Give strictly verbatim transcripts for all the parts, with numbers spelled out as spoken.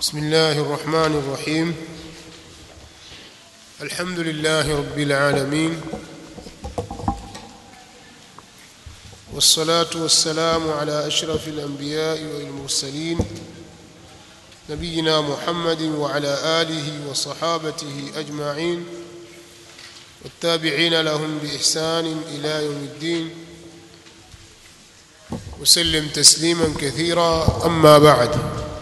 بسم الله الرحمن الرحيم. الحمد لله رب العالمين، والصلاة والسلام على أشرف الأنبياء والمرسلين نبينا محمد وعلى آله وصحابته أجمعين والتابعين لهم بإحسان إلى يوم الدين وسلم تسليما كثيرا. أما بعد،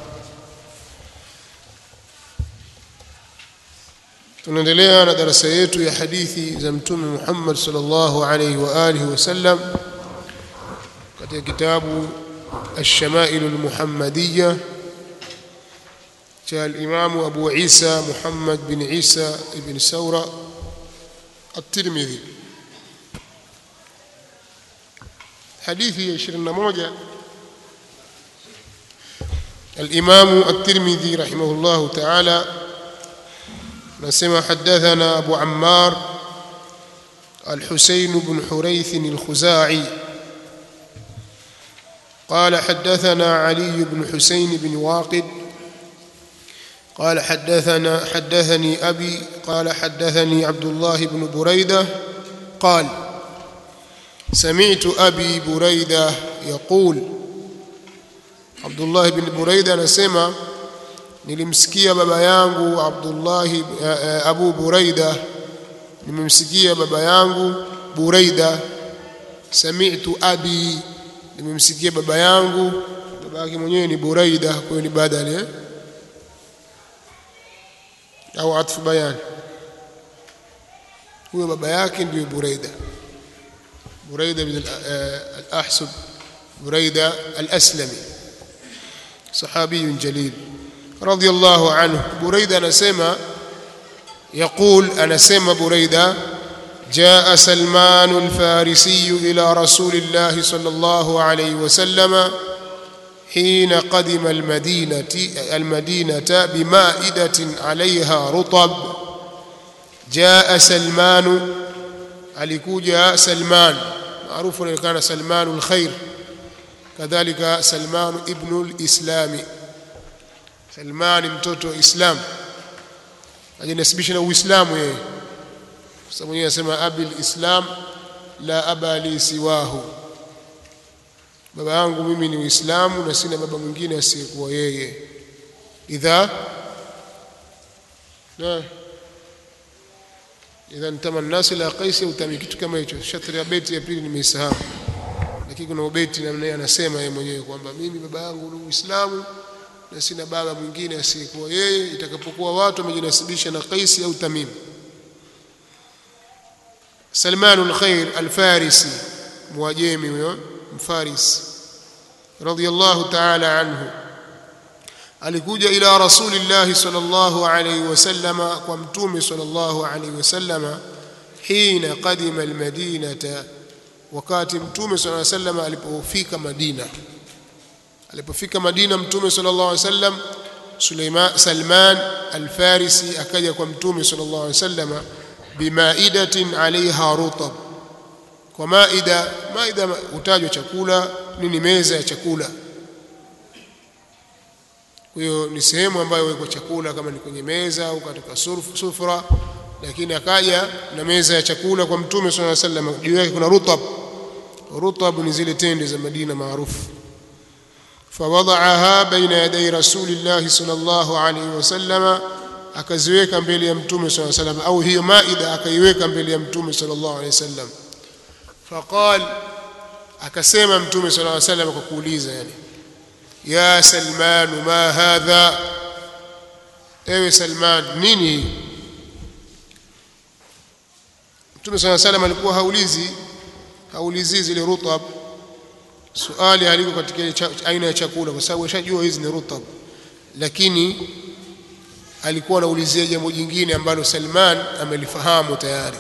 tunaendelea na darasa yetu ya hadithi za Mtume Muhammad sallallahu alayhi wa alihi wasallam katika kitabu Ash-Shama'il al-Muhammadiyya cha al-Imam Abu Isa Muhammad bin Isa ibn Sawra at-Tirmidhi. Hadithi ya ishirini na moja, al-Imam at-Tirmidhi rahimahullahu ta'ala نسمع حدثنا أبو عمار الحسين بن حريث الخزاعي قال حدثنا علي بن حسين بن واقد قال حدثنا حدثني أبي قال حدثني عبد الله بن بريدة قال سمعت أبي بريدة يقول. عبد الله بن بريدة نسمع nilimsikia baba yangu Abdullah Abu Buraida, nimemsikia baba yangu Buraida. Sami'tu abi, nimemsikia baba yangu, baba yake mwenyewe ni Buraida, kwa hiyo ni badali eh au atfu bayan. Huyo baba yake ndio Buraida, Buraida bin al-Ahsab, Buraida al-Aslami, sahabiyun jalil رضي الله عنه. بريدة نسمى يقول أنا سمى بريدة جاء سلمان الفارسي إلى رسول الله صلى الله عليه وسلم حين قدم المدينة المدينة بمائدة عليها رطب. جاء سلمان، alikuja سلمان معروف كان سلمان الخير، كذلك سلمان ابن الإسلام. Salman mtoto wa Islam, ajinasibisha na Uislamu yeye, kwa sababu yeye anasema abil Islam la aba li siwahu, baba yangu mimi ni Uislamu na sina baba mwingine asiyekuwa yeye. Idha na idha ntama nasi la Qais utami, kitu kama hicho. Shatri ya beti ya pili nimeisahau, lakini kuna ubeti namna yeye anasema yeye mwenyewe kwamba mimi baba yangu ni Uislamu na sina baba mwingine asiyekuwa yeye, itakapokuwa watu wamejinasibisha na Qais au Tamim. Salman al-Khair al-Farisi, muajemi huyo mfaris, radiyallahu ta'ala anhu, alikuja ila Rasulillah sallallahu alayhi wasallam, kwa Mtume sallallahu alayhi wasallam, hina qadima al-Madinata, wakati Mtume sallallahu alayhi wasallam alipofika Madina. Alipofika Madina Mtume sallallahu alaihi wasallam, Suleiman Salman al-Farisi akaja kwa Mtume sallallahu alaihi wasallam bimaidatin alaiha rutab, kwa maida. Maida utajwa chakula, nini, meza ya chakula. Kwa hiyo ni sehemu ambayo weko chakula, kama ni kwenye meza au katika sufra, lakini akaja na meza ya chakula kwa Mtume sallallahu alaihi wasallam. Juu yake kuna rutab. Rutab ni zile tende za Madina maarufu. فوضعها بين يدي رسول الله صلى الله عليه وسلم, akaziweka mbele ya Mtume صلى الله عليه وسلم, au hiyo maida akaiweka mbele ya Mtume صلى الله عليه وسلم. فقال, akasema Mtume صلى الله عليه وسلم kwa kuuliza, yani ya Salman ma hadha, ewe Salman nini? Mtume صلى الله عليه وسلم alikuwa haulizi haulizi zile rutab, suali aliko katika aina ya chakula, kwa sababu ashajua hizi ni rutab, lakini alikuwa anaulizia jambo jingine ambalo Salman amelifahamu tayari.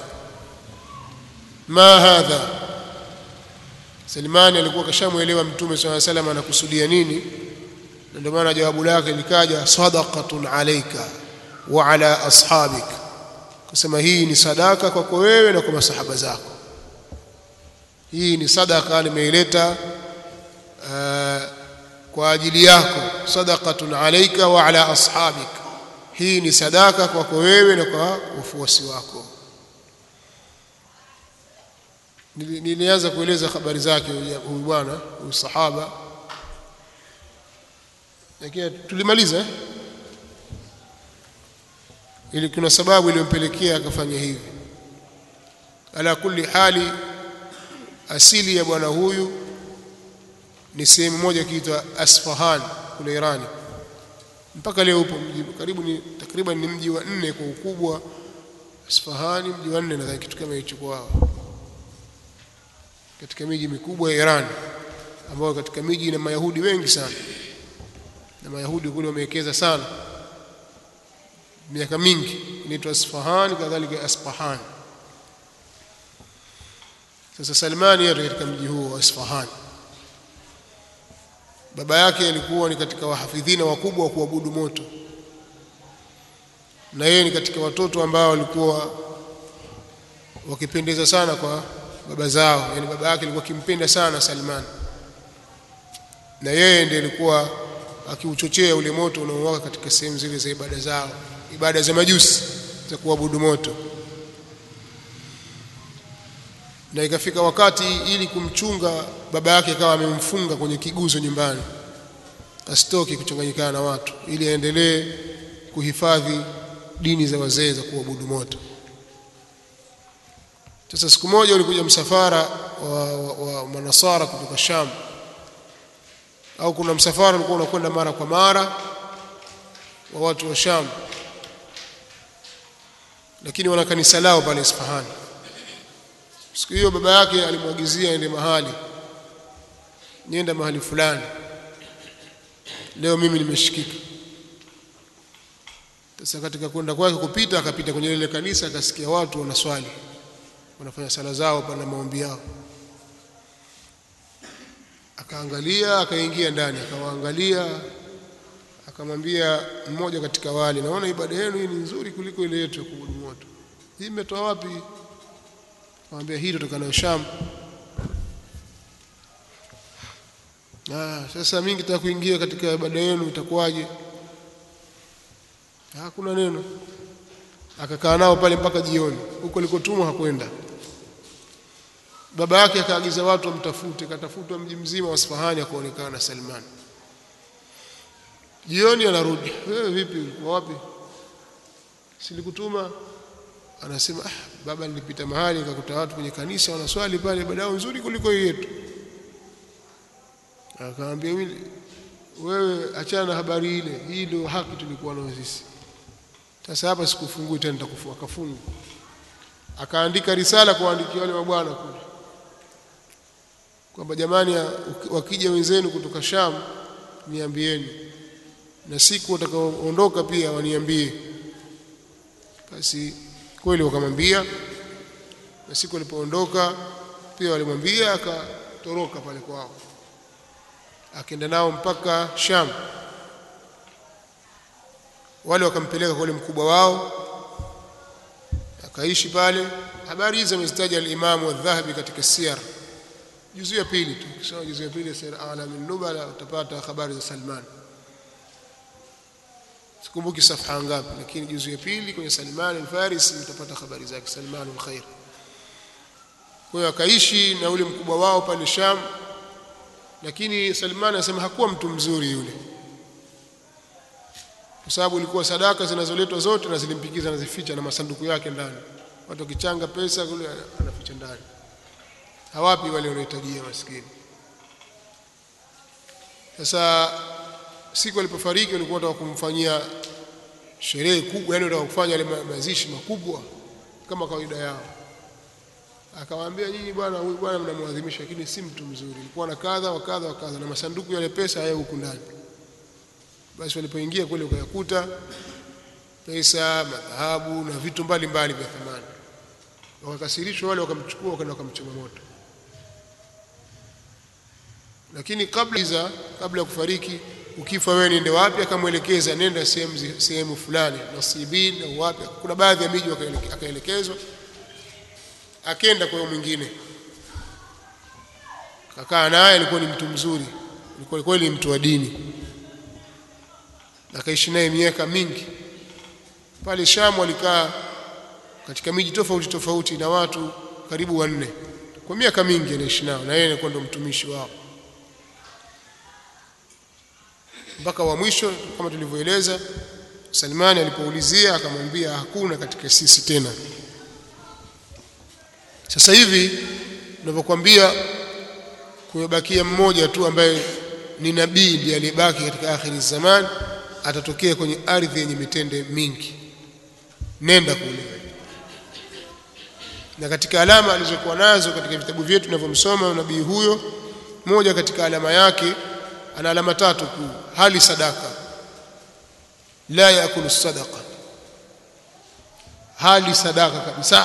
Ma hadha, Salman alikuwa kashamuelewa Mtume sallallahu alaihi wasallam anakusudia nini, na ndio maana jawabu lake likaja sadaqatun alayka wa ala ashabik, kusema hii ni sadaka kwako wewe na kwa masahaba zako. Hii ni sadaka nimeileta uh, kwa ajili yako, sadaqatun alayka wa ala ashabik, hii ni sadaka kwako wewe na kwa wafuasi wako. Nilianza kueleza habari zake huyu bwana, huyu sahaba, lakini tulimaliza ili kuna sababu iliyompelekea akafanya hivi. Ala kulli hali, asili ya bwana huyu ni sehemu moja kiitwa Asfahan kule Irani, mpaka leo upo mji karibu, ni takriban ni mji wa nne kwa ukubwa. Asfahani mji wa nne nadhani, kitu kama hicho kwao, katika miji mikubwa ya Iran, ambao katika miji ina Mayahudi wengi sana, na Mayahudi kule wamewekeza sana miaka mingi. Inaitwa Asfahan, kadhalika Asfahan. Sasa Salmani yeye katika mji huo wa Asfahan, baba yake alikuwa ni katika wahafidhina wakubwa wa kuabudu moto, na yeye ni katika watoto ambao walikuwa wakipendeza sana kwa baba zao. Yani baba yake alikuwa akimpenda sana Salman, na yeye ndiye alikuwa akiuchochea ule moto unaowaka katika sehemu zile za ibada zao, ibada za majusi za kuabudu moto. Na ikafika wakati ili kumchunga baba yake, akawa amemfunga kwenye kiguzo nyumbani asitoke kuchanganyikana na watu, ili aendelee kuhifadhi dini za wazee za kuabudu moto. Sasa siku moja ulikuja msafara wa, wa, wa manasara kutoka Sham, au kuna msafara ulikuwa unakwenda mara kwa mara wa watu wa Sham, lakini wana kanisa lao pale Isfahan. Siku hiyo baba yake alimwagizia ende mahali, nienda mahali fulani, leo mimi nimeshikika. Sasa katika kwenda kwake kupita, akapita kwenye ile kanisa, akasikia watu wanaswali, wanafanya sala zao pana maombi yao. Akaangalia, akaingia ndani, akawaangalia, akamwambia mmoja katika wale, naona ibada yenu hii ni nzuri kuliko ile yetu ya kuabudu moto. Hii imetoa wapi? Akamwambia hii kutoka na Sham. Ah, sasa mimi nitaka kuingia katika ibada yenu, itakuwaje? Hakuna neno. Akakaa nao pale mpaka jioni. Huko alikotumwa hakwenda. Baba yake akaagiza watu wamtafute, katafutwa mji mzima wa Isfahani, akaonekana Salman. Jioni anarudi, wewe vipi, ulikuwa wapi? Silikutuma. Anasema, ah, baba nilipita mahali nikakuta watu kwenye kanisa wanaswali pale, ibada yao nzuri kuliko yetu. Akamwambia, wewe achana na habari ile, hii ndio haki tulikuwa nayo sisi. Sasa hapa sikufungui tena, nitakufunga. Akafunga, akaandika risala kuandikia wale mabwana kule kwamba jamani, wakija wenzenu kutoka Sham niambieni, na siku watakaoondoka pia waniambie. Basi kweli wakamwambia, na siku alipoondoka pia walimwambia, akatoroka pale kwao, akaenda nao mpaka Sham. Wale wakampeleka kwa yule mkubwa wao, akaishi pale. Habari hizi amezitaja al-Imam al-Dhahabi katika Siyar, juzu ya pili tu. Kisha juzu ya pili Siyar A'lam an-Nubala utapata habari za Salman. Sikumbuki safha ngapi, lakini juzu ya pili kwenye Salman al-Farisi utapata habari zake, Salman al-Khair. Kwa hiyo akaishi na yule mkubwa wao pale Sham, lakini Salman anasema hakuwa mtu mzuri yule, kwa sababu ilikuwa sadaka zinazoletwa zote na zilimpikiza na zificha na masanduku yake ndani. Watu wakichanga pesa kule anaficha ndani, hawapi wale wanaohitajia maskini. Sasa siku alipofariki walikuwa wataka kumfanyia sherehe kubwa, yani wataka kufanya ile mazishi makubwa kama kawaida yao. Akawaambia, nyinyi bwana, huyu bwana mnamwadhimisha, lakini si mtu mzuri, alikuwa na kadha wa kadha wa kadha, na masanduku yale pesa hayo huko ndani. Basi walipoingia kule wakayakuta pesa, madhahabu na vitu mbalimbali vya thamani. Wakakasirishwa wale, wakamchukua wakaenda wakamchoma moto. Lakini kabla za kabla ya kufariki, ukifa wewe niende wapi? Akamwelekeza, nenda sehemu sehemu fulani, Nasibin na wapi. Kuna baadhi ya miji akaelekezwa, akaenda kwa mwingine, kakaa naye. Alikuwa ni mtu mzuri ni kweli kweli mtu wa dini, akaishi naye miaka mingi. Pale Sham walikaa katika miji tofauti tofauti na watu karibu wanne kwa miaka mingi, anaishi nao na yeye anakuwa ndo mtumishi wao mpaka wa mwisho. Kama tulivyoeleza, Salmani alipoulizia akamwambia hakuna katika sisi tena. Sasa hivi ninavyokuambia, kumebakia mmoja tu ambaye ni nabii ndiye aliyebaki katika akhiri zaman, atatokea kwenye ardhi yenye mitende mingi. Nenda kule. Na katika alama alizokuwa nazo katika vitabu vyetu tunavyomsoma nabii huyo, moja katika alama yake, ana alama tatu kuu. Hali sadaka, la yakulu sadaqa, hali sadaka kabisa,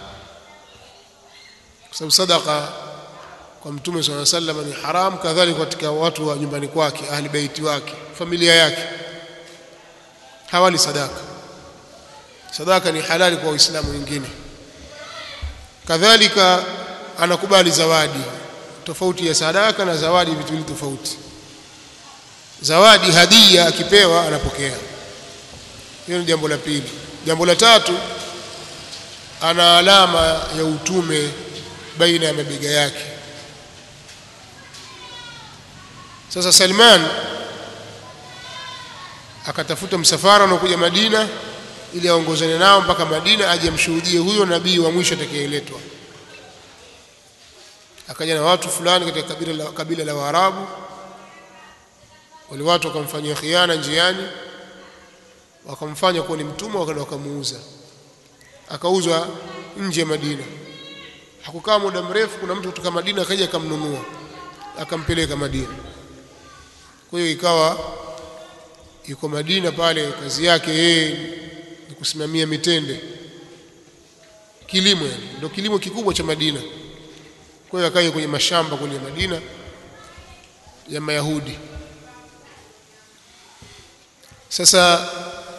kwa sababu sadaka kwa Mtume sallallahu alaihi wasallam ni haram, kadhalika katika watu wa nyumbani kwake, ahli baiti wake, familia yake, hawali sadaka. Sadaka ni halali kwa Waislamu wengine. Kadhalika anakubali zawadi. Tofauti ya sadaka na zawadi vitu viwili tofauti. Zawadi, hadia, akipewa anapokea. Hiyo ni jambo la pili. Jambo la tatu, ana alama ya utume baina ya mabega yake. Sasa Salman akatafuta msafara unaokuja Madina ili aongozane nao mpaka Madina, aje amshuhudie huyo nabii wa mwisho atakayeletwa. Akaja na watu fulani katika kabila la, kabila la Waarabu. Wale watu wakamfanyia khiana njiani, wakamfanya kuwa ni mtumwa, wakaenda wakamuuza, akauzwa nje ya Madina. Hakukaa muda mrefu, kuna mtu kutoka Madina akaja akamnunua, akampeleka Madina. Kwa hiyo ikawa yuko Madina pale, kazi yake yeye ni kusimamia mitende, kilimo, yani ndio kilimo kikubwa cha Madina. Kwa hiyo akaja kwenye mashamba kule Madina ya Mayahudi. Sasa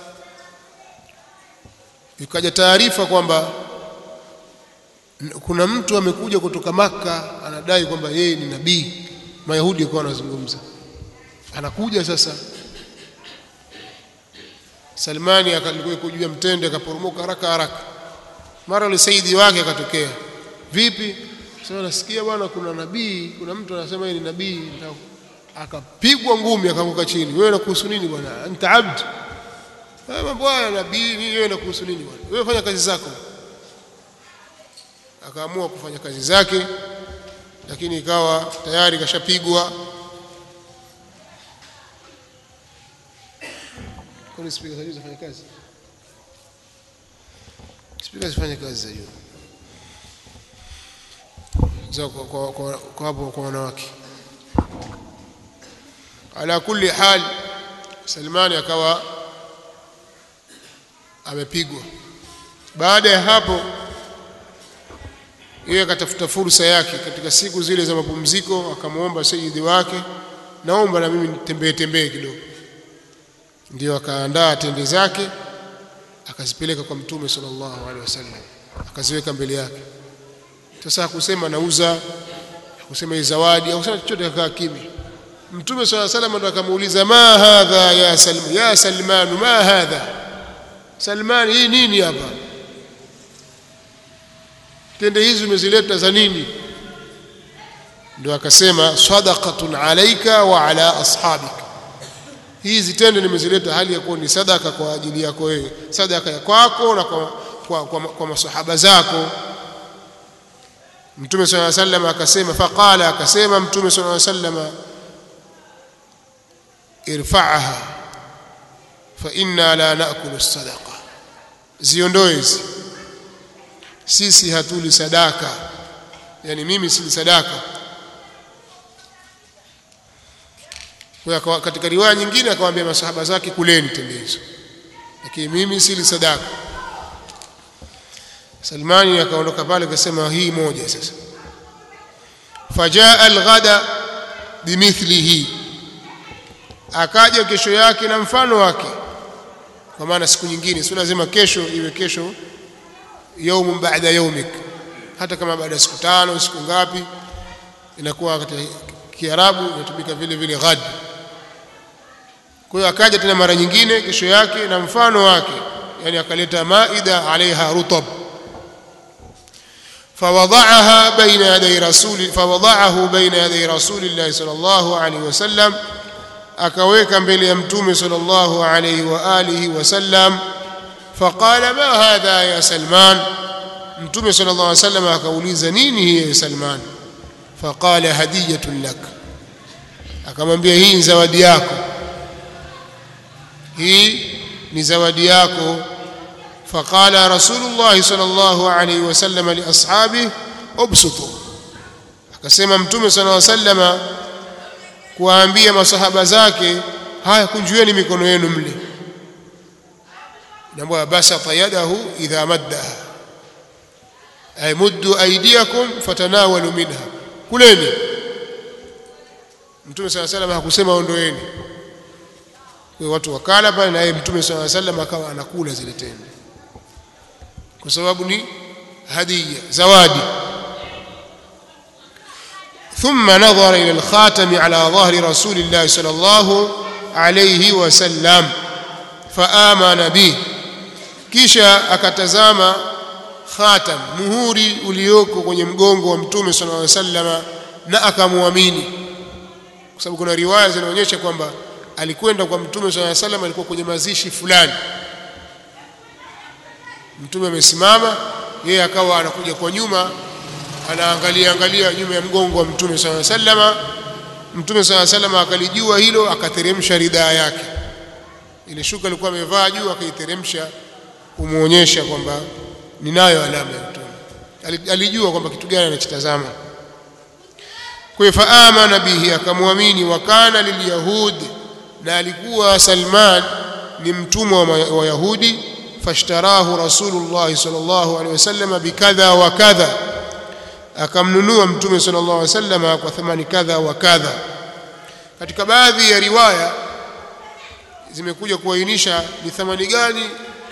ikaja taarifa kwamba kuna mtu amekuja kutoka Maka anadai kwamba yeye ni nabii. Mayahudi wakawa wanazungumza, anakuja sasa. Salmani akalikuwa kujua mtende, akaporomoka haraka haraka. Mara yule saidi wake akatokea, vipi? Sasa nasikia bwana kuna nabii, kuna mtu anasema yeye ni nabii. Akapigwa ngumi, akaanguka chini. Wewe unakuhusu nini bwana? Anta abd. Wewe mambo haya nabii, mimi wewe unakuhusu nini bwana? Wewe fanya kazi zako. Akaamua kufanya kazi zake, lakini ikawa tayari kashapigwa. Kwa speaker za juu zifanye kazi. Speaker zifanye kazi za juu. Za kwa kwa kwa, kwa hapo kwa wanawake. Ala kulli hal, Salmani akawa amepigwa. Baada ya hapo yeye akatafuta fursa yake katika siku zile za mapumziko, akamuomba sayyidi wake, naomba na mimi nitembee tembee kidogo. Ndio akaandaa tende zake akazipeleka kwa Mtume sallallahu alaihi wasallam, akaziweka mbele yake. Sasa hakusema nauza, hakusema hii zawadi, hakusema chochote, akakaa kimya. Mtume sallallahu alaihi wasallam ndo akamuuliza, ma hadha ya Salman, ya Salman, ma hadha Salman, hii nini hapa? Tende hizi umezileta za nini? Ndio akasema, sadaqatun alayka wa ala ashabika, hizi tende nimezileta hali ya kuwa ni sadaka kwa ajili yako wewe, sadaka ya kwako na kwa, kwa, kwa, kwa masahaba zako. Mtume sallallahu alaihi wasallam akasema, faqala, akasema Mtume sallallahu alaihi wasallam, irfa'aha fa inna la na'kulu as-sadaqa, ziondoe hizi, sisi hatuli sadaka, yani mimi sili sadaka. Kwa katika riwaya nyingine akamwambia masahaba zake, kuleni tende hizo, lakini mimi sili sadaka. Salmani akaondoka pale akasema, hii moja sasa. Fajaa al-ghada bimithlihi, akaja kesho yake na mfano wake, kwa maana siku nyingine sio lazima kesho iwe kesho yaumu baada yaumik, hata kama baada siku tano siku ngapi, inakuwa Kiarabu inatumika vile vile ghad. Kwa hiyo akaja tena mara nyingine kesho yake na mfano wake, yani akaleta maida alaiha rutab, fawada'aha baina yaday rasuli fawada'ahu baina yaday rasulillahi sallallahu alayhi wasallam, akaweka mbele ya mtume sallallahu alayhi wa alihi wasallam. Faqala ma hadha ya Salman, mtume sallallahu alayhi wasallam akauliza nini hii ya Salman? Faqala hadiyatun lak, akamwambia hii ni zawadi yako, hii ni zawadi yako. Faqala rasulullah sallallahu alayhi wasallam li ashabihi ubsutu, akasema mtume sallallahu alayhi wasallam kuwaambia masahaba zake, haya kunjueni mikono yenu mle. Naambia basata yadahu idha maddaha, ay muddu aydiyakum fatanawalu minha, kuleni. Mtume sallallahu alayhi wasallam hakusema ondoeni. Kwa watu wakala pale, na yeye mtume sallallahu alayhi wasallam akawa anakula zile tende, kwa sababu ni hadiya, zawadi. ثم نظر إلى الخاتم على ظهر رسول الله صلى الله عليه وسلم فآمن به, kisha akatazama khatam, muhuri ulioko kwenye mgongo wa mtume sallallahu alaihi wasallam, na akamwamini. Kwa sababu kuna riwaya zinaonyesha kwamba alikwenda kwa mtume sallallahu alaihi wasallam, alikuwa kwenye mazishi fulani, mtume amesimama, yeye akawa anakuja kwa nyuma, anaangalia angalia nyuma ya mgongo wa mtume sallallahu alaihi wasallam. Mtume sallallahu alaihi wasallam akalijua hilo, akateremsha ridhaa yake, ile shuka alikuwa amevaa juu akaiteremsha kumuonyesha kwamba ninayo alama ya mtume. Alijua kwamba kitu gani anachotazama. Kwa hiyo faamana bihi, akamwamini. Wa kana lilyahud, na alikuwa Salman ni mtumwa wa Yahudi. Fashtarahu rasulullah sallallahu alaihi wasallam bikadha wa kadha, akamnunua mtume sallallahu alaihi wasallam kwa thamani kadha wa kadha. Katika baadhi ya riwaya zimekuja kuainisha ni thamani gani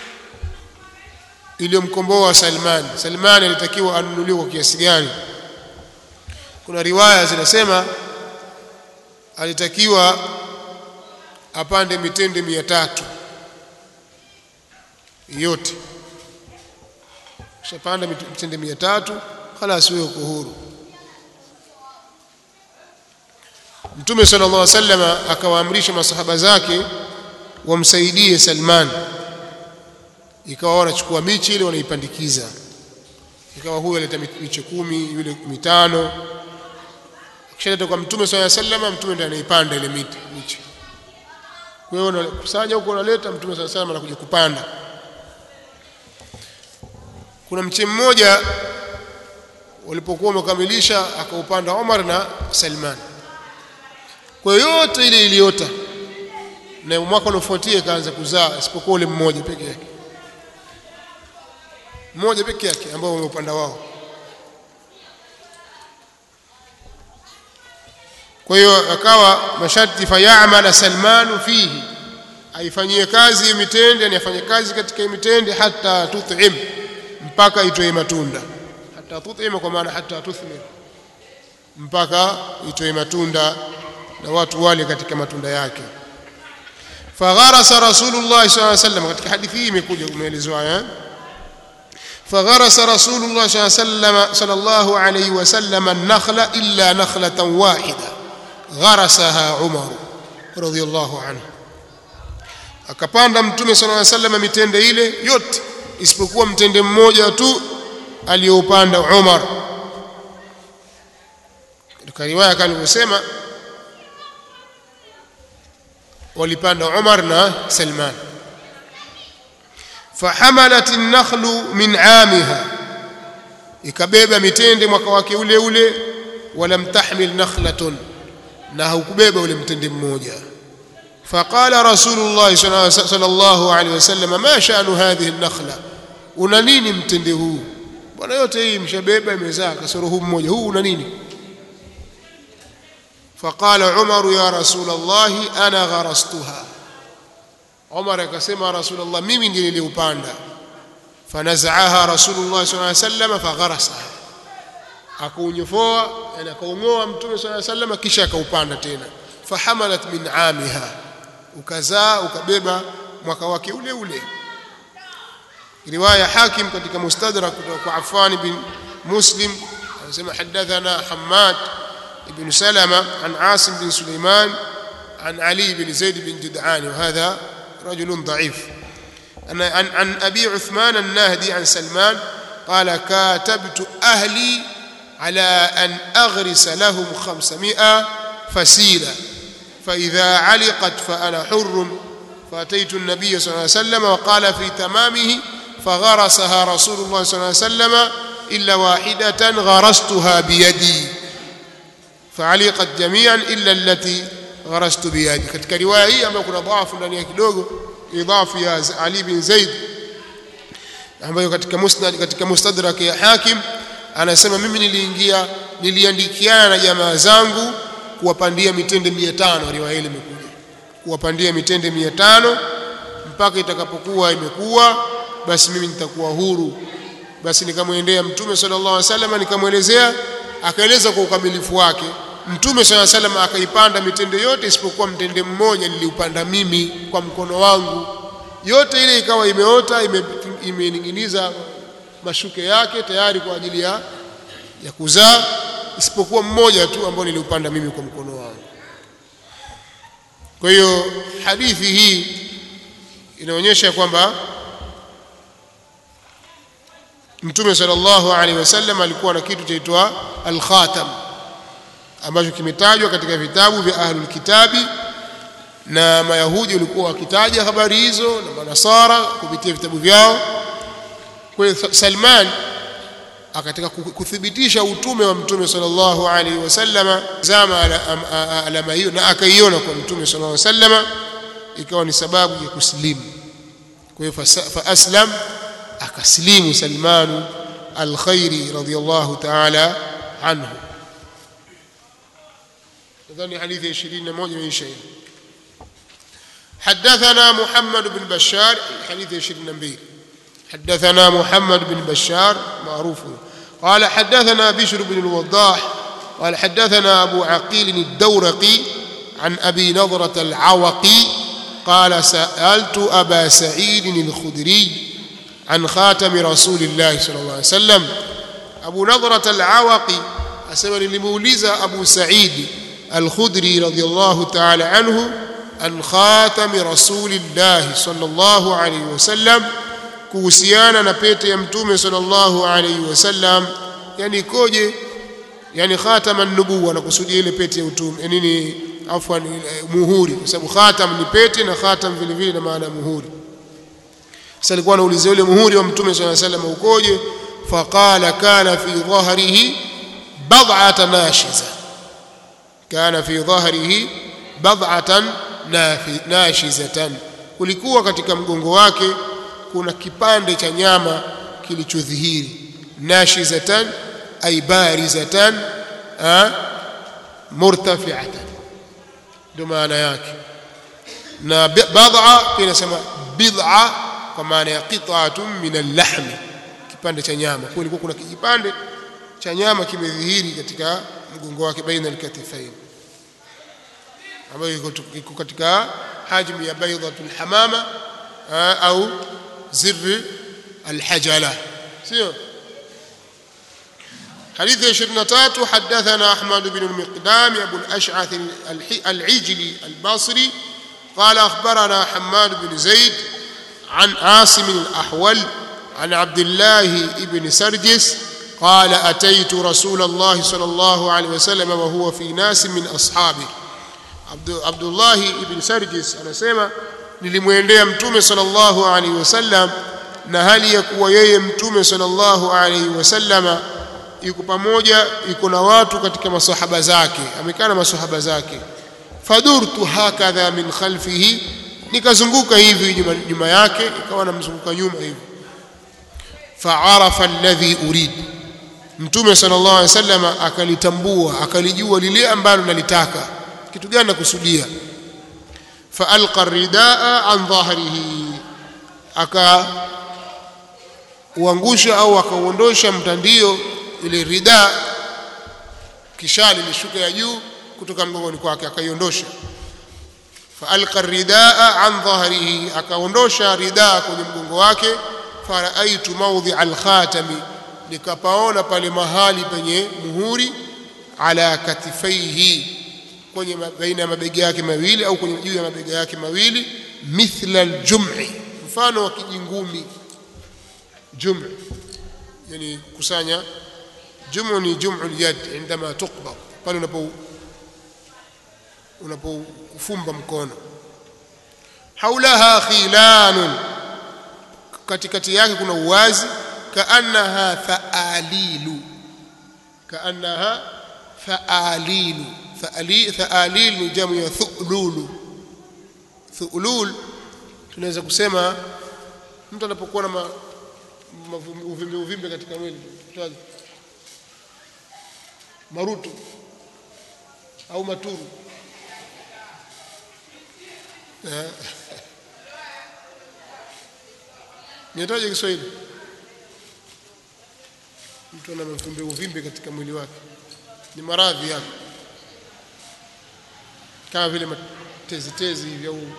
iliyomkomboa Salman. Salman alitakiwa anunuliwe kwa kiasi gani? Kuna riwaya zinasema alitakiwa apande mitende mia tatu yote. Shapanda mitende mia tatu, خلاص wewe uko huru. Mtume sallallahu alaihi wasallam akawaamrisha masahaba zake wamsaidie Salman, ikawa wanachukua michi ile wanaipandikiza, ikawa huyu aleta miche kumi, yule mitano. Kisha kwa mtume sallallahu alaihi wasallam, mtume ndiye anaipanda ile miti miche. Kwa hiyo unakusanya huko unaleta, mtume sallallahu alaihi wasallam anakuja kupanda. Kuna mche mmoja walipokuwa wamekamilisha akaupanda Umar na Salman. Kwa hiyo yote ile iliota, na mwaka unaofuatia ikaanza kuzaa, isipokuwa ule mmoja peke yake, mmoja peke yake ambao wameupanda wao. Kwa hiyo akawa masharti, fayamala Salmanu fihi, aifanyie kazi mitende, ni afanye kazi katika mitende, hata tut'im, mpaka itoe matunda. Hata tut'im kwa maana hata tuthmir, mpaka itoe matunda na watu wale katika matunda yake. Fagharasa rasulullah sallallahu alaihi wasallam, katika hadithi hii imekuja umeelezwa haya. Fagharasa rasulullah sallallahu alaihi wasallam an-nakhla illa nakhlatan wahida gharasaha Umar radhiyallahu anhu, akapanda mtume sallallahu alaihi wasallam mitende ile yote isipokuwa mtende mmoja tu aliyoupanda Umar. Katika riwaya kama nilivyosema, walipanda Umar na Salman. Fahamalat an-nakhlu min 'amiha, ikabeba mitende mwaka wake ule ule. Walam tahmil nakhlatun, na haukubeba ule mtende mmoja. Faqala rasulullah sallallahu alaihi wasallam, ma sha'nu hadhihi an-nakhla, una nini mtende huu bwana? Yote hii mshabeba imezaa, kasoro huu mmoja, huu una nini? Faqala Umar ya rasulullah ana gharastuha, Umar akasema rasulullah, mimi ndiye niliupanda. Fanazaaha rasulullah sallallahu alaihi wasallam fagharasaha, akaunyofoa yani akaungoa mtume sallallahu alayhi wasallam kisha akaupanda tena fahamalat min amiha ukazaa ukabeba mwaka wake ule ule riwaya Hakim katika Mustadrak kutoka kwa Affan bin Muslim anasema hadathana Hammad ibn Salama an Asim bin Sulaiman an Ali bin Zaid bin Jud'an wa hadha رجل ضعيف عن عن أبي عثمان النهدي عن سلمان قال كاتبت أهلي على أن أغرس لهم خمسمائة فسيلة فإذا علقت فأنا حر فأتيت النبي صلى الله عليه وسلم وقال في تمامه فغرسها رسول الله صلى الله عليه وسلم إلا واحدة غرستها بيدي فعلقت جميعا إلا التي غرست بيدي. katika riwaya hii ambayo kuna dhaifu ndani yake kidogo idhafu ya Ali bin Zaid ambayo katika musnad katika mustadrak ya Hakim anasema mimi niliingia niliandikiana na jamaa zangu kuwapandia mitende mia tano riwaya ile imekuja kuwapandia mitende mia tano mpaka itakapokuwa imekuwa basi mimi nitakuwa huru. Basi nikamwendea mtume sallallahu alaihi wasallam nikamwelezea akaeleza kwa ukamilifu wake. Mtume sallallahu alaihi wasallam akaipanda mitende yote isipokuwa mtende mmoja niliupanda mimi kwa mkono wangu. Yote ile ikawa imeota imeninginiza ime mashuke yake tayari kwa ajili ya ya kuzaa isipokuwa mmoja tu ambao niliupanda mimi kwa mkono wangu. Kwa hiyo hadithi hii inaonyesha kwamba Mtume sallallahu alaihi wasallam alikuwa na kitu chaitwa al-khatam ambacho kimetajwa katika vitabu vya ahlul kitabi na Mayahudi walikuwa wakitaja habari hizo na Manasara kupitia vitabu vyao. Kwa hiyo Salman akataka kuthibitisha utume wa Mtume sallallahu alaihi wasallam zama alama hiyo na akaiona kwa Mtume sallallahu alaihi wasallam ikawa ni sababu ya kuslimu. Kwa hiyo fa aslam akaslimu Salman al-Khairi radiyallahu ta'ala anhu. nadhani hadithi ishirini na moja imeisha hiyo. حدثنا محمد بن بشار الحديث عشرين نمبير حدثنا محمد بن بشار معروف قال حدثنا بشر بن الوضاح قال حدثنا أبو عقيل الدورقي عن أبي نضرة العوقي قال سألت أبا سعيد الخدري عن خاتم رسول الله صلى الله عليه وسلم. أبو نضرة العوقي أسمى لموليزة أبو سعيد الخدري رضي الله تعالى عنه عن خاتم رسول الله صلى الله عليه وسلم kuhusiana na pete ya mtume sallallahu alayhi wasallam. Yani koje yani khatam an-nubuwa na kusudia ile pete ya utume nini afwan muhuri kwa sababu khatam ni pete na khatam vile vile na maana muhuri. Sasa alikuwa anaulizia ile muhuri wa mtume sallallahu alayhi wasallam ukoje. Faqala kana fi dhahrihi bad'atan nashiza kana fi dhahrihi bad'atan nashizatan kulikuwa katika mgongo wake kuna kipande cha nyama kilichodhihiri. Nashizatan ay barizatan murtafi'atan ndio maana yake. Na bad'a inasema bid'a kwa maana ya qit'atun min al-lahm, kipande cha nyama. Kulikuwa kuna kipande cha nyama kimedhihiri katika mgongo wake baina al-katifain ambayo iko katika hajmu ya baydatul hamama au zirr alhajala sio. حديث عشرين وثلاثة حدثنا أحمد بن المقدام أبو الأشعث العجلي البصري قال أخبرنا حماد بن زيد عن عاصم الأحول عن عبد الله بن سرجس قال أتيت رسول الله صلى الله عليه وسلم وهو في ناس من أصحابه. Abdullah ibn Sarjis anasema nilimwendea mtume sallallahu alaihi wasallam na hali ya kuwa yeye mtume sallallahu alaihi wasallam yuko pamoja yuko na watu katika masahaba zake, amekaa na masahaba zake. Fadurtu hakadha min khalfihi, nikazunguka hivi nyuma, nyuma yake ikawa namzunguka nyuma hivi. Fa'arafa alladhi urid, mtume sallallahu alaihi wasallam akalitambua akalijua lile ambalo nalitaka kitu gani nakusudia. Fa alqa ridaa an dhahrihi, aka uangusha au akauondosha mtandio ile rida kishali ni shuka ya juu kutoka mgongoni kwake, akaiondosha. Fa alqa ridaa an dhahrihi, akaondosha ridaa kwenye mgongo wake. Faraaitu mawdhi'a al-khatami, nikapaona pale mahali penye muhuri. Ala katifaihi, kwenye baina ya mabega yake mawili au kwenye juu ya mabega yake mawili. Mithla al-jum'i, mfano wa kijingumi. Jum' yani kusanya. Jum'u ni jum'u al-yad indama tuqbad, pale unapo unapofumba mkono. Haulaha khilanun, katikati yake kuna uwazi. Kaannaha tha'alilu, kaannaha tha'alilu. Tha'alil ni jamu ya thu'lulu. Thu'lul tunaweza kusema mtu anapokuwa na uvimbe uvimbe katika mwili, marutu au maturu. Nitaje Kiswahili? Mtu ana uvimbe uvimbe katika mwili wake, ni maradhi yake, kama vile matezi tezi hivi au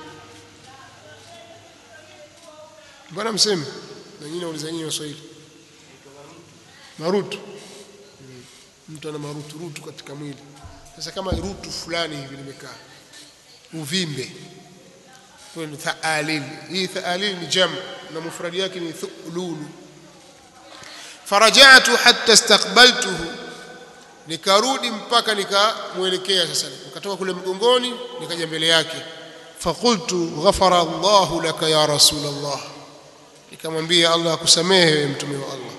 bwana mseme na nyinyi nauliza nyinyi Waswahili. Marutu. Mtu ana marutu rutu katika mwili. Sasa kama rutu fulani hivi limekaa, uvimbe, kwa ni tha'alil. Hii tha'alil ni jam na mufradi yake ni thu'lulu. Faraja'tu hatta istaqbaltuhu, nikarudi mpaka nikamuelekea. Sasa nikatoka kule mgongoni nikaja mbele yake. Faqultu ghafara Allahu laka ya Rasulullah, nikamwambia Allah akusamehe mtume wa Allah.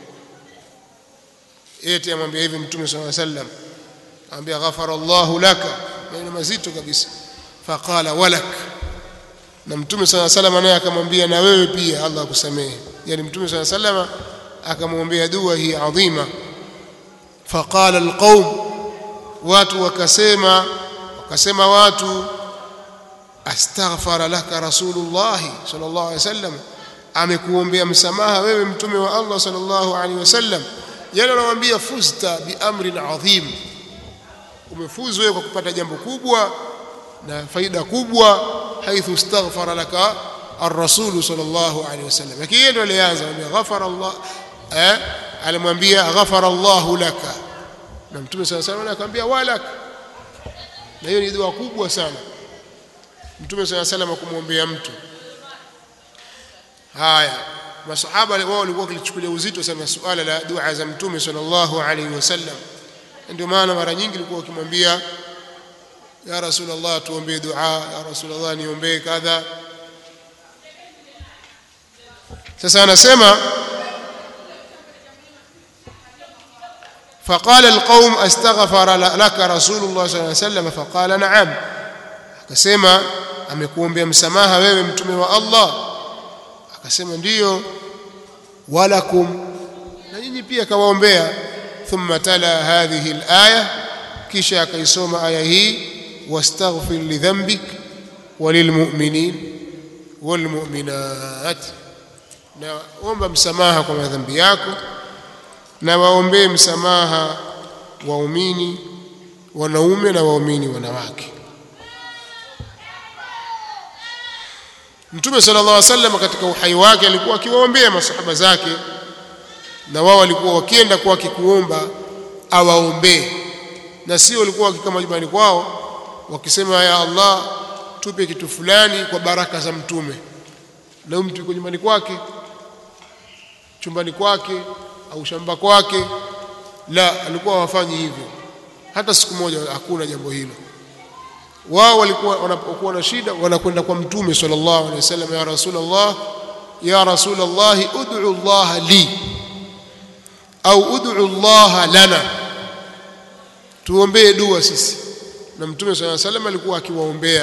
Eti amwambia hivi mtume sallallahu alayhi wasallam, amwambia ghafara Allahu laka, maneno mazito kabisa. Faqala walak, na mtume sallallahu alayhi wasallam naye akamwambia na wewe pia Allah akusamehe. Yani mtume sallallahu alayhi wasallam akamwambia dua hii adhima. Faqala alqaum, watu wakasema wakasema watu, astaghfara laka Rasulullah sallallahu alayhi wasallam, amekuombea msamaha wewe mtume wa Allah sallallahu alayhi wasallam. Yale anawaambia fuzta bi amrin adhim, umefuzu wewe kwa kupata jambo kubwa na faida kubwa. Haithu astaghfara laka ar-rasul sallallahu alayhi wasallam, lakini yeye ndo alianza kumwambia ghafara Allah, eh alimwambia ghafara Allah laka, na mtume sallallahu alayhi wasallam akamwambia walak. Na hiyo ni dua kubwa sana mtume sallallahu alayhi wasallam kumwombea mtu. Haya, masahaba wao walikuwa kilichukulia uzito sana suala la dua za mtume sallallahu alayhi wasallam. Ndio maana mara nyingi walikuwa wakimwambia ya Rasulullah tuombee dua, ya Rasulullah niombee kadha. Sasa anasema فقال القوم استغفر لك رسول الله صلى الله عليه وسلم فقال نعم, akasema amekuombea msamaha wewe mtume wa Allah, akasema ndiyo. Walakum, na nyinyi pia kawaombea. Thumma tala hadhihi alaya, kisha akaisoma aya hii, wastaghfir li dhanbik walilmu'minin walmu'minat, na omba msamaha kwa madhambi yako na waombee msamaha waumini wanaume na waumini wanawake. Mtume sallallahu alaihi wasallam katika uhai wake alikuwa akiwaombea masahaba zake, na wao walikuwa wakienda kwake kuomba awaombee, na sio walikuwa wakikaa majumbani kwao wakisema ya Allah tupe kitu fulani kwa baraka za mtume, na mtu yuko nyumbani kwake, chumbani kwake au shamba kwake. La, alikuwa hawafanyi hivyo hata siku moja, hakuna jambo hilo. Wao walikuwa wanapokuwa na shida wanakwenda kwa mtume sallallahu alaihi wasallam, ya Rasulullah ya Rasulullah ud'u Allah li au ud'u Allah lana, tuombee dua sisi. Na mtume sallallahu alaihi wasallam alikuwa akiwaombea.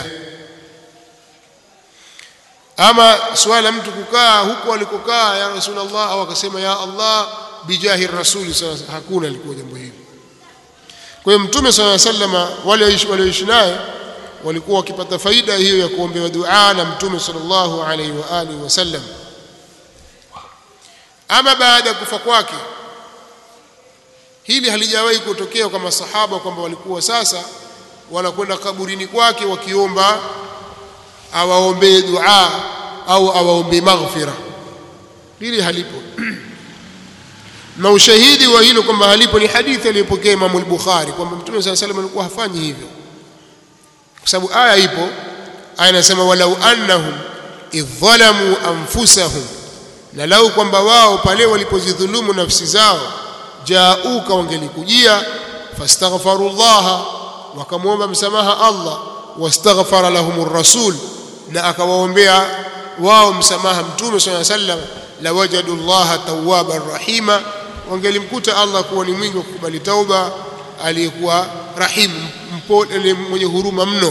Ama swala mtu kukaa huko alikokaa ya Rasulullah au akasema ya Allah bijahi rasuli, sasa hakuna alikuwa jambo hili. Kwa hiyo mtume sallallahu alaihi wasallam wale walioishi naye walikuwa wakipata faida hiyo ya kuombewa dua na mtume sallallahu alaihi wa alihi wasallam. Ama baada ya kufa kwake hili halijawahi kutokea kwa masahaba kwamba walikuwa sasa wanakwenda kaburini kwake wakiomba awaombee dua au awaombee maghfira. Hili halipo. Na ushahidi wa hilo kwamba halipo ni hadithi aliyopokea Imam al-Bukhari kwamba Mtume صلى الله عليه وسلم alikuwa hafanyi hivyo, kwa sababu aya ipo. Aya inasema walau annahum idhalamu anfusahum, na lau kwamba wao pale walipozidhulumu nafsi zao, jauka, wangelikujia, fastaghfirullaha, wakamwomba msamaha Allah, wastaghfara lahumur rasul, na akawaombea wao msamaha Mtume صلى الله عليه وسلم, lawajadullaha tawwaban rahima, wangelimkuta Allah kuwa ni mwingi wa kukubali tauba, aliyekuwa rahimu, mpole, mwenye huruma mno.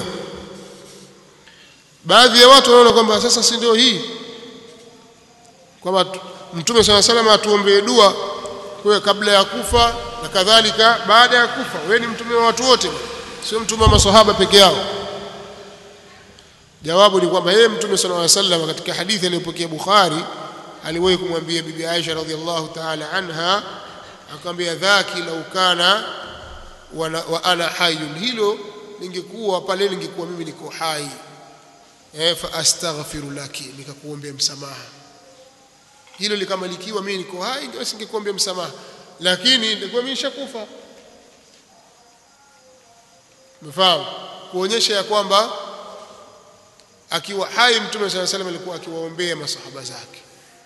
Baadhi ya watu wanaona kwamba sasa si ndio hii kwamba Mtume صلى الله عليه وسلم atuombee dua kwa kabla ya kufa na kadhalika baada ya kufa. Wewe ni mtume wa watu wote, sio mtume wa maswahaba peke yao. Jawabu ni kwamba yeye Mtume صلى الله عليه وسلم katika hadithi aliyopokea Bukhari aliwahi kumwambia bibi Aisha radhiallahu ta'ala anha, akamwambia dhaki lau kana wa, wa ana hayyun, hilo ningekuwa pale, ningekuwa mimi niko hai, eh, fa astaghfiru laki, nikakuombea msamaha. Hilo likamalikiwa mimi niko hai, ndio singekuombea msamaha, lakini nilikuwa nimeshakufa. Mfahamu, kuonyesha ya kwamba akiwa hai Mtume صلى الله عليه وسلم alikuwa akiwaombea masahaba zake.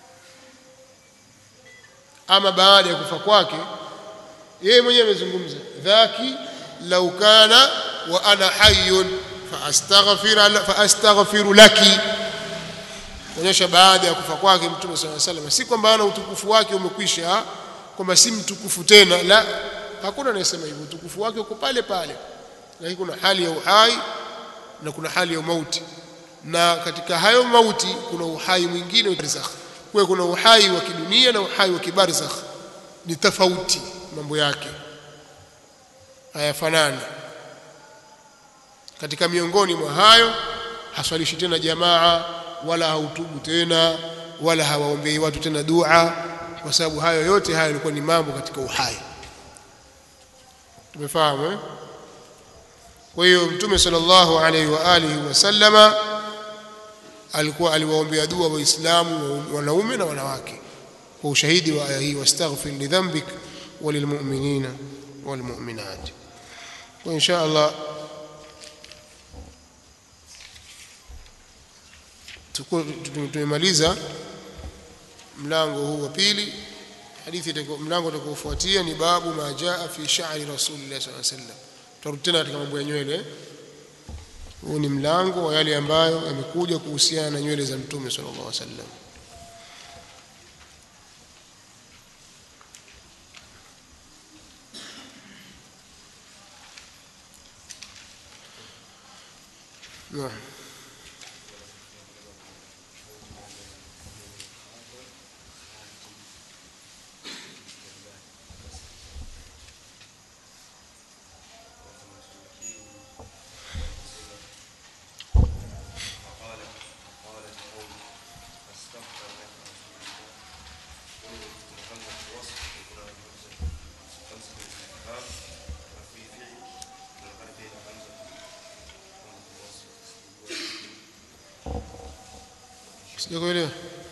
Ama baada ya kufa kwake yeye mwenyewe amezungumza dhaki law kana wa ana hayyun fa astaghfir fa astaghfiru laki, kuonyesha baada ya kufa kwake Mtume صلى الله عليه وسلم si kwamba ana utukufu wake umekwisha, kwamba si mtukufu tena, la, hakuna anayesema hivyo. Utukufu wake uko pale pale, lakini kuna hali ya uhai na kuna hali ya mauti, na katika hayo mauti kuna uhai mwingine wa barzakh. Kwa kuna uhai wa kidunia na uhai wa kibarzakh, ni tofauti, mambo yake hayafanani. Katika miongoni mwa hayo, haswalishi tena jamaa, wala hautubu tena, wala hawaombei watu tena dua, kwa sababu hayo yote hayo yalikuwa ni mambo katika uhai. Tumefahamu eh? Kwa hiyo Mtume sallallahu alaihi wa alihi wasallama alikuwa aliwaombea dua waislamu wanaume na wanawake, kwa ushahidi wa aya hii, wastaghfir li dhanbik walilmu'minina walmu'minat. Kwa insha Allah tumemaliza mlango huu wa pili. Hadithi itakuwa mlango utakaofuatia ni babu ma jaa fi sha'ri rasulillah sallallahu alaihi wasallam. Tutarudi tena katika mambo ya nywele. Huu ni mlango wa yale ambayo yamekuja kuhusiana na nywele za Mtume sallallahu alaihi wasallam. Naam. Sijakuelewa.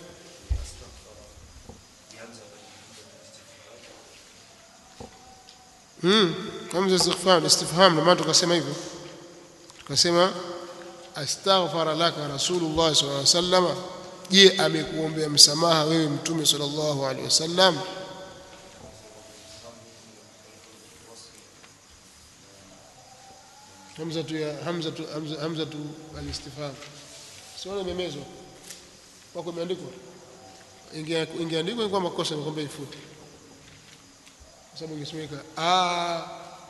Hmm, hamza istighfar, istifham, na maana tukasema hivyo. Tukasema astaghfara laka Rasulullah sallallahu alaihi wasallam, je, amekuombea msamaha wewe Mtume sallallahu alaihi wasallam? Hamza tu ya hamza tu hamza, hamza tu al-istifham sio memezwa wako imeandikwa, ingeandikwa kwa makosa nikwambia ifute, kwa sababu ingesemeka ah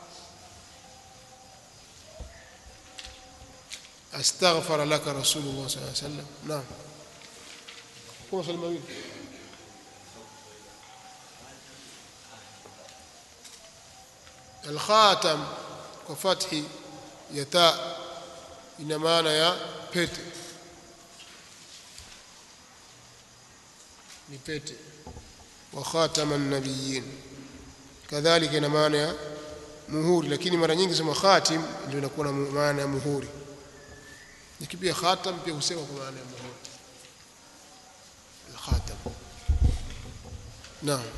astaghfara laka Rasulullah sallallahu alaihi wasallam. Naam, kwa salama hivi al-khatam kwa fathi ya ta ina maana ya pete, ni pete. Wa khataman nabiyyin, kadhalika ina maana ya muhuri, lakini mara nyingi sema khatim ndio inakuwa na maana ya muhuri, nikipia khatam pia husema kwa maana ya muhuri al-khatam. Naam.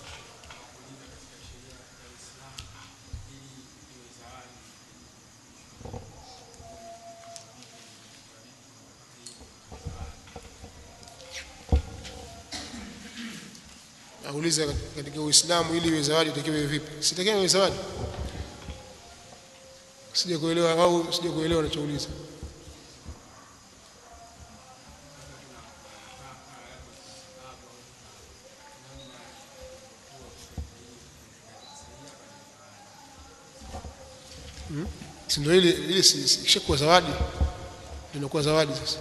Auliza katika Uislamu ili iwe zawadi itakiwe vipi? Sitakiwe iwe zawadi. Sija kuelewa au sija kuelewa anachouliza. Hmm? Si ndio ile ile ikishakuwa zawadi inakuwa zawadi sasa.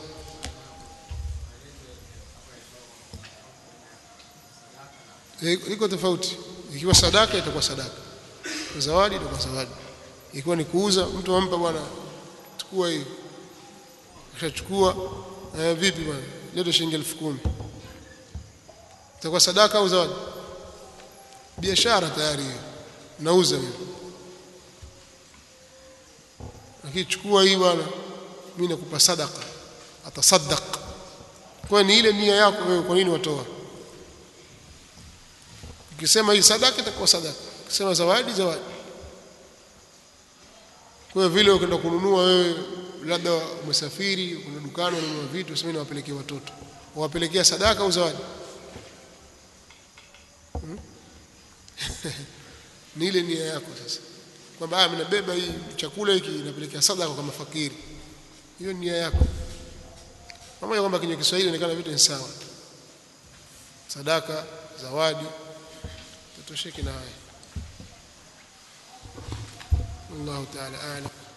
Iko tofauti. Ikiwa sadaka itakuwa sadaka, zawadi itakuwa zawadi. Ikiwa ni kuuza, mtu ampa bwana, chukua hii, akachukua eh, vipi bwana, leta shilingi elfu kumi, itakuwa sadaka au zawadi? Biashara tayari hiyo, nauza hiyo. Lakini chukua hii bwana, mimi nakupa sadaka, atasaddaq. Kwa ni ile nia yako wewe, kwa nini watoa? Ukisema hii sadaka itakuwa sadaka, ukisema zawadi zawadi. Kwa vile ukienda kununua wewe, labda umesafiri kuna dukani unanunua vitu, useme niwapelekee watoto, wawapelekea sadaka au zawadi? Hmm? Ni ile nia yako sasa, kwamba mimi nabeba hii chakula hiki napelekea sadaka kwa mafakiri. Hiyo nia yako. Pamoja kwamba kwenye Kiswahili inaonekana vitu ni sawa, sadaka, zawadi, tutosheke na haya. Allah Ta'ala a'lam.